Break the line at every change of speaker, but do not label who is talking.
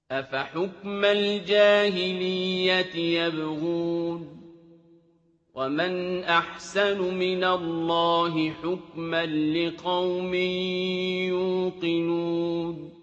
أَفَحُكْمَ الْجَاهِلِيَّةِ يَبْغُونَ وَمَنْ أَحْسَنُ مِنَ اللَّهِ حُكْمًا لِّقَوْمٍ يُوقِنُونَ